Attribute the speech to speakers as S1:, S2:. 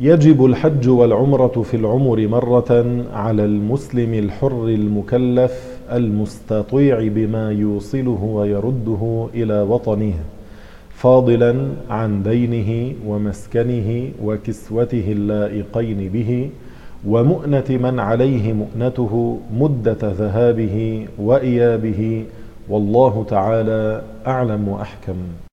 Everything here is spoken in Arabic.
S1: يجب الحج والعمرة في العمر مرة على المسلم الحر المكلف المستطيع بما يوصله ويرده إلى وطنه، فاضلا عن دينه ومسكنه وكسوته اللائقين به، ومؤنة من عليه مؤنته مدة ذهابه وإيابه. والله تعالى أعلم وأحكم.